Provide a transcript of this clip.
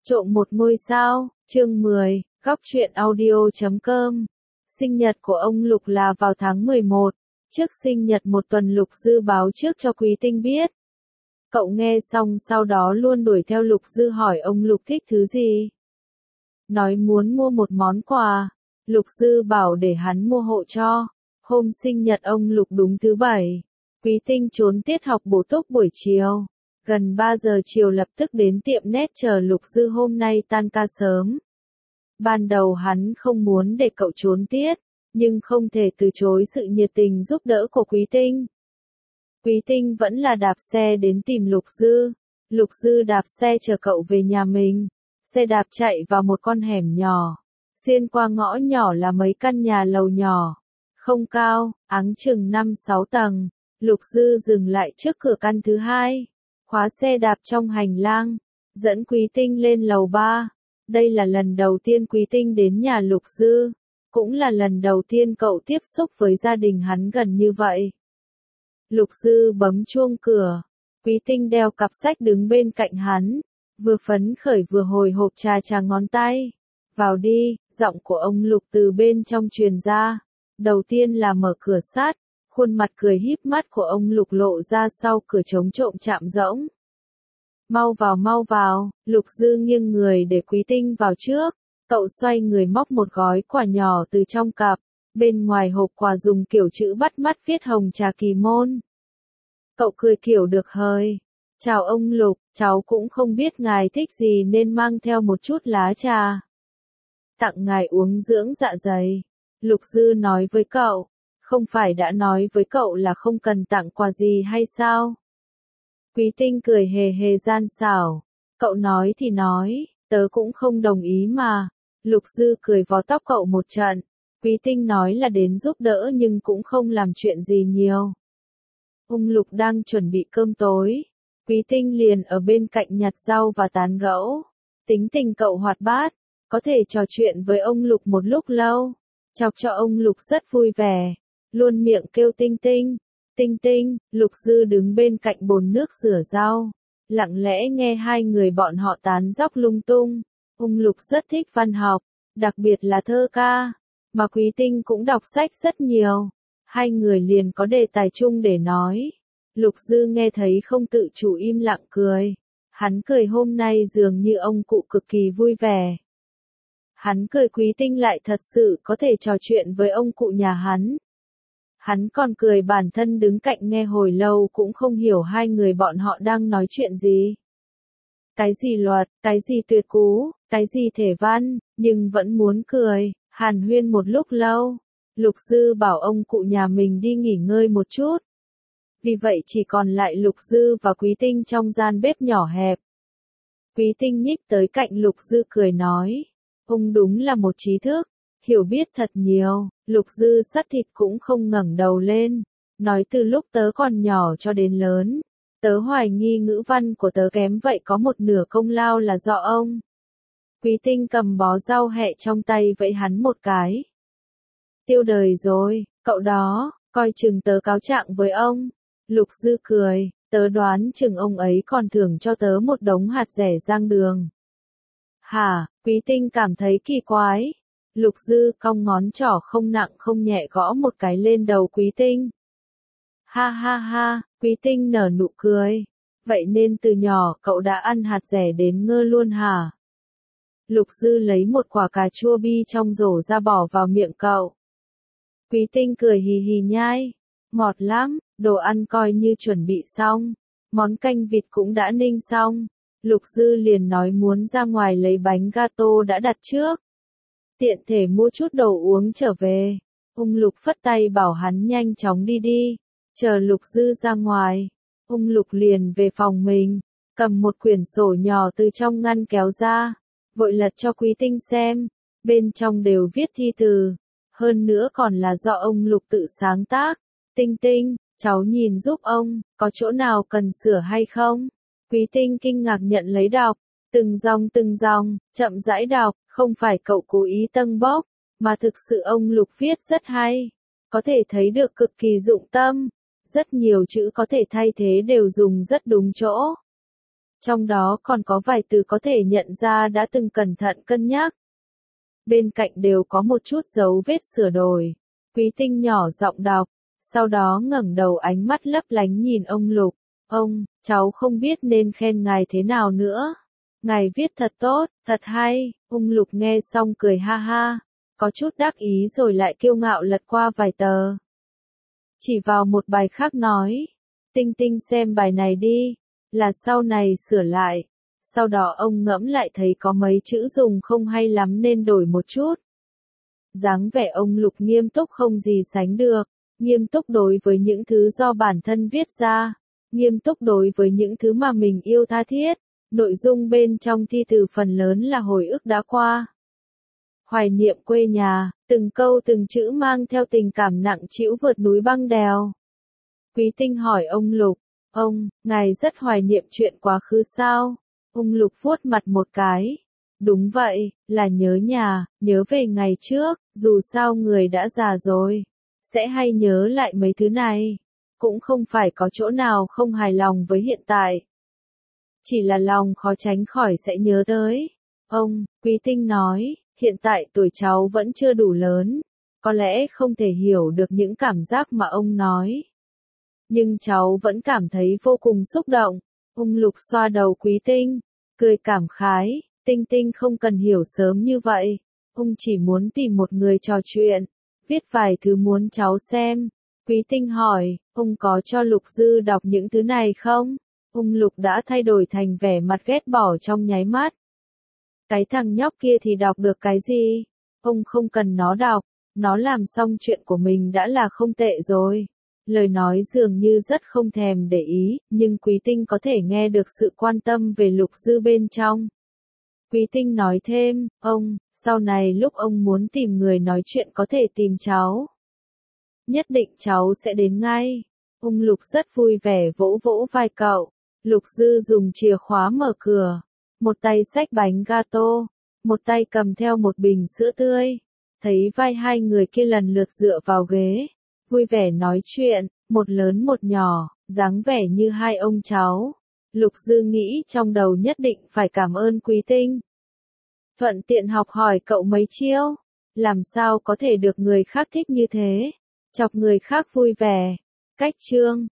Trộm một ngôi sao, chương 10, góc truyện audio.com. Sinh nhật của ông Lục là vào tháng 11, trước sinh nhật một tuần Lục Dư báo trước cho Quý Tinh biết. Cậu nghe xong sau đó luôn đuổi theo Lục Dư hỏi ông Lục thích thứ gì. Nói muốn mua một món quà, Lục Dư bảo để hắn mua hộ cho. Hôm sinh nhật ông Lục đúng thứ Bảy, Quý Tinh trốn tiết học bổ túc buổi chiều. Gần 3 giờ chiều lập tức đến tiệm nét chờ Lục Dư hôm nay tan ca sớm. Ban đầu hắn không muốn để cậu trốn tiết, nhưng không thể từ chối sự nhiệt tình giúp đỡ của Quý Tinh. Quý Tinh vẫn là đạp xe đến tìm Lục Dư. Lục Dư đạp xe chở cậu về nhà mình. Xe đạp chạy vào một con hẻm nhỏ. Xuyên qua ngõ nhỏ là mấy căn nhà lầu nhỏ. Không cao, áng chừng 5-6 tầng. Lục Dư dừng lại trước cửa căn thứ hai. Khóa xe đạp trong hành lang, dẫn Quý Tinh lên lầu 3. Đây là lần đầu tiên Quý Tinh đến nhà Lục Dư, cũng là lần đầu tiên cậu tiếp xúc với gia đình hắn gần như vậy. Lục Dư bấm chuông cửa, Quý Tinh đeo cặp sách đứng bên cạnh hắn, vừa phấn khởi vừa hồi hộp chà ngón tay. Vào đi, giọng của ông Lục từ bên trong truyền ra. Đầu tiên là mở cửa sát. Khuôn mặt cười híp mắt của ông Lục lộ ra sau cửa chống trộm chạm rỗng. Mau vào, Lục Dư nghiêng người để Quý Tinh vào trước. Cậu xoay người móc một gói quà nhỏ từ trong cặp. Bên ngoài hộp quà dùng kiểu chữ bắt mắt viết Hồng Trà Kỳ Môn. Cậu cười kiểu được hơi. Chào ông Lục, cháu cũng không biết ngài thích gì nên mang theo một chút lá trà. Tặng ngài uống dưỡng dạ dày. Lục Dư nói với cậu. Không phải đã nói với cậu là không cần tặng quà gì hay sao? Quý Tinh cười hề hề gian xảo. Cậu nói thì nói, tớ cũng không đồng ý mà. Lục Dư cười vò tóc cậu một trận. Quý Tinh nói là đến giúp đỡ nhưng cũng không làm chuyện gì nhiều. Ông Lục đang chuẩn bị cơm tối. Quý Tinh liền ở bên cạnh nhặt rau và tán gẫu. Tính tình cậu hoạt bát, có thể trò chuyện với ông Lục một lúc lâu. Chọc cho ông Lục rất vui vẻ. Luôn miệng kêu Tinh Tinh. Tinh Tinh, Lục Dư đứng bên cạnh bồn nước rửa rau. Lặng lẽ nghe hai người bọn họ tán dóc lung tung. Ông Lục rất thích văn học, đặc biệt là thơ ca. Mà Quý Tinh cũng đọc sách rất nhiều. Hai người liền có đề tài chung để nói. Lục Dư nghe thấy không tự chủ im lặng cười. Hắn cười hôm nay dường như ông cụ cực kỳ vui vẻ. Hắn cười Quý Tinh lại thật sự có thể trò chuyện với ông cụ nhà hắn. Hắn còn cười bản thân đứng cạnh nghe hồi lâu cũng không hiểu hai người bọn họ đang nói chuyện gì. Cái gì luật, cái gì tuyệt cú, cái gì thể văn, nhưng vẫn muốn cười, hàn huyên một lúc lâu. Lục Dư bảo ông cụ nhà mình đi nghỉ ngơi một chút. Vì vậy chỉ còn lại Lục Dư và Quý Tinh trong gian bếp nhỏ hẹp. Quý Tinh nhích tới cạnh Lục Dư cười nói. Ông đúng là một trí thức, hiểu biết thật nhiều. Lục Dư sắt thịt cũng không ngẩng đầu lên. Nói từ lúc tớ còn nhỏ cho đến lớn. Tớ hoài nghi ngữ văn của tớ kém vậy có một nửa công lao là do ông. Quý Tinh cầm bó rau hẹ trong tay vẫy hắn một cái. Tiêu đời rồi, cậu đó, coi chừng tớ cáo trạng với ông. Lục Dư cười, tớ đoán chừng ông ấy còn thưởng cho tớ một đống hạt rẻ rang đường. Hả, Quý Tinh cảm thấy kỳ quái. Lục Dư cong ngón trỏ không nặng không nhẹ gõ một cái lên đầu Quý Tinh. Ha ha ha, Quý Tinh nở nụ cười. Vậy nên từ nhỏ cậu đã ăn hạt rẻ đến ngơ luôn hả? Lục Dư lấy một quả cà chua bi trong rổ ra bỏ vào miệng cậu. Quý Tinh cười hì hì nhai. Ngọt lắm, đồ ăn coi như chuẩn bị xong. Món canh vịt cũng đã ninh xong. Lục Dư liền nói muốn ra ngoài lấy bánh gato đã đặt trước. Tiện thể mua chút đồ uống trở về. Ông Lục phất tay bảo hắn nhanh chóng đi đi. Chờ Lục Dư ra ngoài. Ông Lục liền về phòng mình. Cầm một quyển sổ nhỏ từ trong ngăn kéo ra. Vội lật cho Quý Tinh xem. Bên trong đều viết thi từ. Hơn nữa còn là do ông Lục tự sáng tác. Tinh Tinh, cháu nhìn giúp ông, có chỗ nào cần sửa hay không? Quý Tinh kinh ngạc nhận lấy đọc. Từng dòng, chậm rãi đọc, không phải cậu cố ý tâng bốc, mà thực sự ông Lục viết rất hay. Có thể thấy được cực kỳ dụng tâm. Rất nhiều chữ có thể thay thế đều dùng rất đúng chỗ. Trong đó còn có vài từ có thể nhận ra đã từng cẩn thận cân nhắc. Bên cạnh đều có một chút dấu vết sửa đổi. Quý Tinh nhỏ giọng đọc, sau đó ngẩng đầu ánh mắt lấp lánh nhìn ông Lục. Ông, cháu không biết nên khen ngài thế nào nữa. Ngài viết thật tốt, thật hay. Ông Lục nghe xong cười ha ha, có chút đắc ý rồi lại kiêu ngạo lật qua vài tờ. Chỉ vào một bài khác nói, Tinh Tinh xem bài này đi, là sau này sửa lại. Sau đó ông ngẫm lại thấy có mấy chữ dùng không hay lắm nên đổi một chút. Dáng vẻ ông Lục nghiêm túc không gì sánh được, nghiêm túc đối với những thứ do bản thân viết ra, nghiêm túc đối với những thứ mà mình yêu tha thiết. Nội dung bên trong thi từ phần lớn là hồi ức đã qua. Hoài niệm quê nhà, từng câu từng chữ mang theo tình cảm nặng trĩu vượt núi băng đèo. Quý Tinh hỏi ông Lục, ông, ngài rất hoài niệm chuyện quá khứ sao? Ông Lục vuốt mặt một cái. Đúng vậy, là nhớ nhà, nhớ về ngày trước, dù sao người đã già rồi, sẽ hay nhớ lại mấy thứ này. Cũng không phải có chỗ nào không hài lòng với hiện tại. Chỉ là lòng khó tránh khỏi sẽ nhớ tới. Ông, Quý Tinh nói, hiện tại tuổi cháu vẫn chưa đủ lớn, có lẽ không thể hiểu được những cảm giác mà ông nói. Nhưng cháu vẫn cảm thấy vô cùng xúc động. Ông Lục xoa đầu Quý Tinh, cười cảm khái, Tinh Tinh không cần hiểu sớm như vậy. Ông chỉ muốn tìm một người trò chuyện, viết vài thứ muốn cháu xem. Quý Tinh hỏi, ông có cho Lục Dư đọc những thứ này không? Ông Lục đã thay đổi thành vẻ mặt ghét bỏ trong nháy mắt. Cái thằng nhóc kia thì đọc được cái gì? Ông không cần nó đọc, nó làm xong chuyện của mình đã là không tệ rồi. Lời nói dường như rất không thèm để ý, nhưng Quý Tinh có thể nghe được sự quan tâm về Lục Dư bên trong. Quý Tinh nói thêm, ông, sau này lúc ông muốn tìm người nói chuyện có thể tìm cháu. Nhất định cháu sẽ đến ngay. Ông Lục rất vui vẻ vỗ vỗ vai cậu. Lục Dư dùng chìa khóa mở cửa. Một tay xách bánh gato, một tay cầm theo một bình sữa tươi. Thấy vai hai người kia lần lượt dựa vào ghế, vui vẻ nói chuyện, một lớn một nhỏ, dáng vẻ như hai ông cháu. Lục Dư nghĩ trong đầu nhất định phải cảm ơn Quý Tinh. Thuận tiện học hỏi cậu mấy chiêu, làm sao có thể được người khác thích như thế, chọc người khác vui vẻ. Cách chương